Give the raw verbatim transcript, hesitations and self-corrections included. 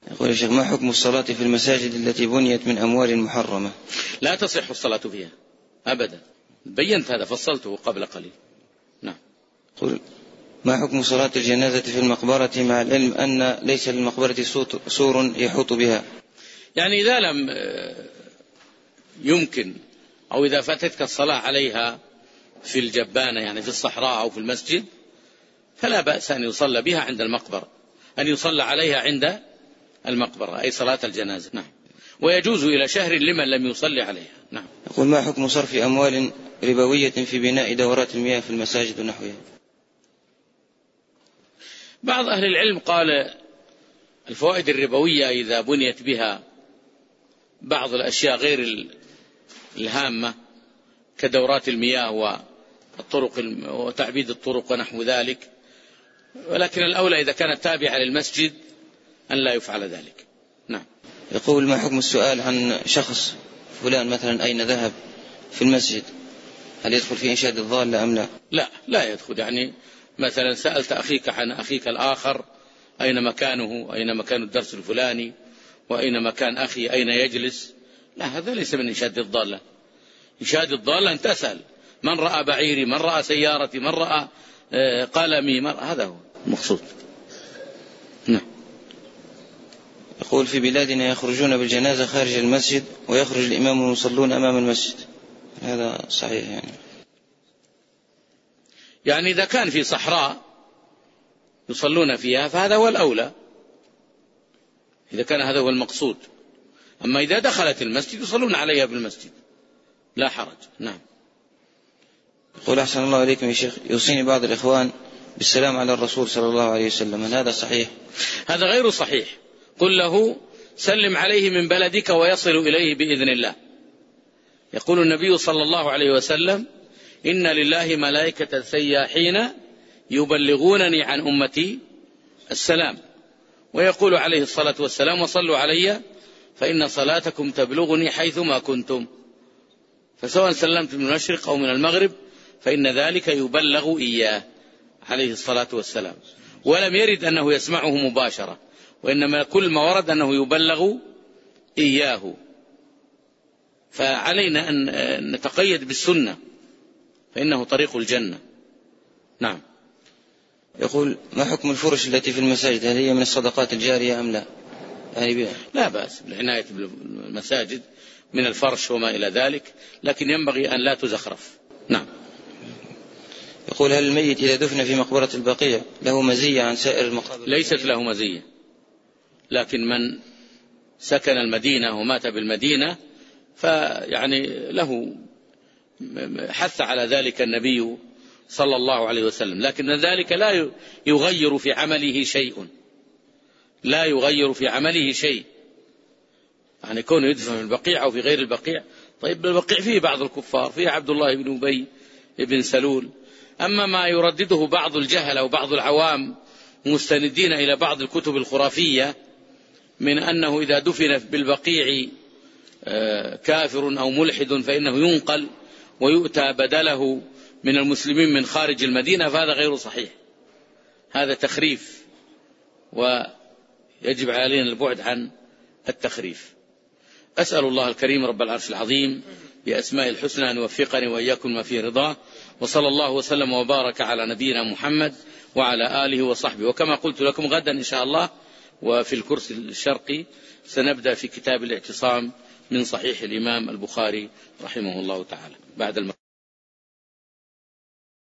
يقول يا شيخ ما حكم الصلاة في المساجد التي بنيت من أموال محرمة؟ لا تصح الصلاة فيها أبدا، بينت هذا فصلته قبل قليل. نعم. يقول ما حكم صلاة الجنازة في المقبرة مع العلم أن ليس للمقبرة سور يحوط بها؟ يعني إذا لم يمكن أو إذا فاتتك الصلاة عليها في الجبانة يعني في الصحراء أو في المسجد فلا بأس أن يصلى بها عند المقبرة، أن يصلى عليها عند المقبرة أي صلاة الجنازة. نعم. ويجوز إلى شهر لمن لم يصلي عليها. نعم. يقول ما حكم صرف أموال ربوية في بناء دورات المياه في المساجد ونحوها؟ بعض أهل العلم قال الفوائد الربوية إذا بنيت بها بعض الأشياء غير الهامة كدورات المياه والطرق وتعبيد الطرق ونحو ذلك، ولكن الأولى إذا كانت تابعة للمسجد أن لا يفعل ذلك. نعم. يقول ما حكم السؤال عن شخص فلان مثلا أين ذهب في المسجد، هل يدخل في إنشاد الضالة أم لا؟ لا لا يدخل. يعني مثلا سألت أخيك عن أخيك الآخر أين مكانه، أين مكان الدرس الفلاني، وأين مكان أخي، أين يجلس، لا هذا ليس من إنشاد الضالة. إنشاد الضالة أن تسأل من رأى بعيري، من رأى سيارتي، من رأى قلمي، من هذا هو مقصود. نعم. يقول في بلادنا يخرجون بالجنازة خارج المسجد ويخرج الإمام ويصلون أمام المسجد، هذا صحيح؟ يعني يعني إذا كان في صحراء يصلون فيها فهذا هو الأولى، إذا كان هذا هو المقصود. أما إذا دخلت المسجد يصلون عليها بالمسجد لا حرج. نعم. يقول أحسن الله عليكم يا شيخ، يوصيني بعض الإخوان بالسلام على الرسول صلى الله عليه وسلم، هل هذا صحيح؟ هذا غير صحيح. قل له سلم عليه من بلدك ويصل إليه بإذن الله. يقول النبي صلى الله عليه وسلم إن لله ملائكة سياحين يبلغونني عن أمتي السلام، ويقول عليه الصلاة والسلام وصلوا علي فإن صلاتكم تبلغني حيثما كنتم، فسواء سلمت من المشرق أو من المغرب فإن ذلك يبلغ إياه عليه الصلاة والسلام. ولم يرد أنه يسمعه مباشرة، وإنما كل ما ورد أنه يبلغ إياه. فعلينا أن نتقيد بالسنة فإنه طريق الجنة. نعم. يقول ما حكم الفرش التي في المساجد، هل هي من الصدقات الجارية أم لا؟ يعني لا بأس بالعناية بالمساجد من الفرش وما إلى ذلك، لكن ينبغي أن لا تزخرف. نعم. يقول هل الميت إذا دفن في مقبرة البقيع له مزية عن سائر المقابر؟ ليست له مزية، لكن من سكن المدينة ومات بالمدينة فيعني له حث على ذلك النبي صلى الله عليه وسلم، لكن ذلك لا يغير في عمله شيء، لا يغير في عمله شيء. يعني كونه يدفن في البقيع أو في غير البقيع، طيب البقيع فيه بعض الكفار، فيه عبد الله بن أبي بن سلول. أما ما يردده بعض الجهل أو بعض العوام مستندين إلى بعض الكتب الخرافية من أنه إذا دفن بالبقيع كافر أو ملحد فإنه ينقل ويؤتى بدله من المسلمين من خارج المدينة، فهذا غير صحيح، هذا تخريف، ويجب علينا البعد عن التخريف. أسأل الله الكريم رب العرش العظيم بأسماء الحسنى أن يوفقني وإياكم ما فيه رضاه، وصلى الله وسلم وبارك على نبينا محمد وعلى آله وصحبه. وكما قلت لكم غدا إن شاء الله وفي الكرسي الشرقي سنبدأ في كتاب الاعتصام من صحيح الإمام البخاري رحمه الله تعالى بعد المقام.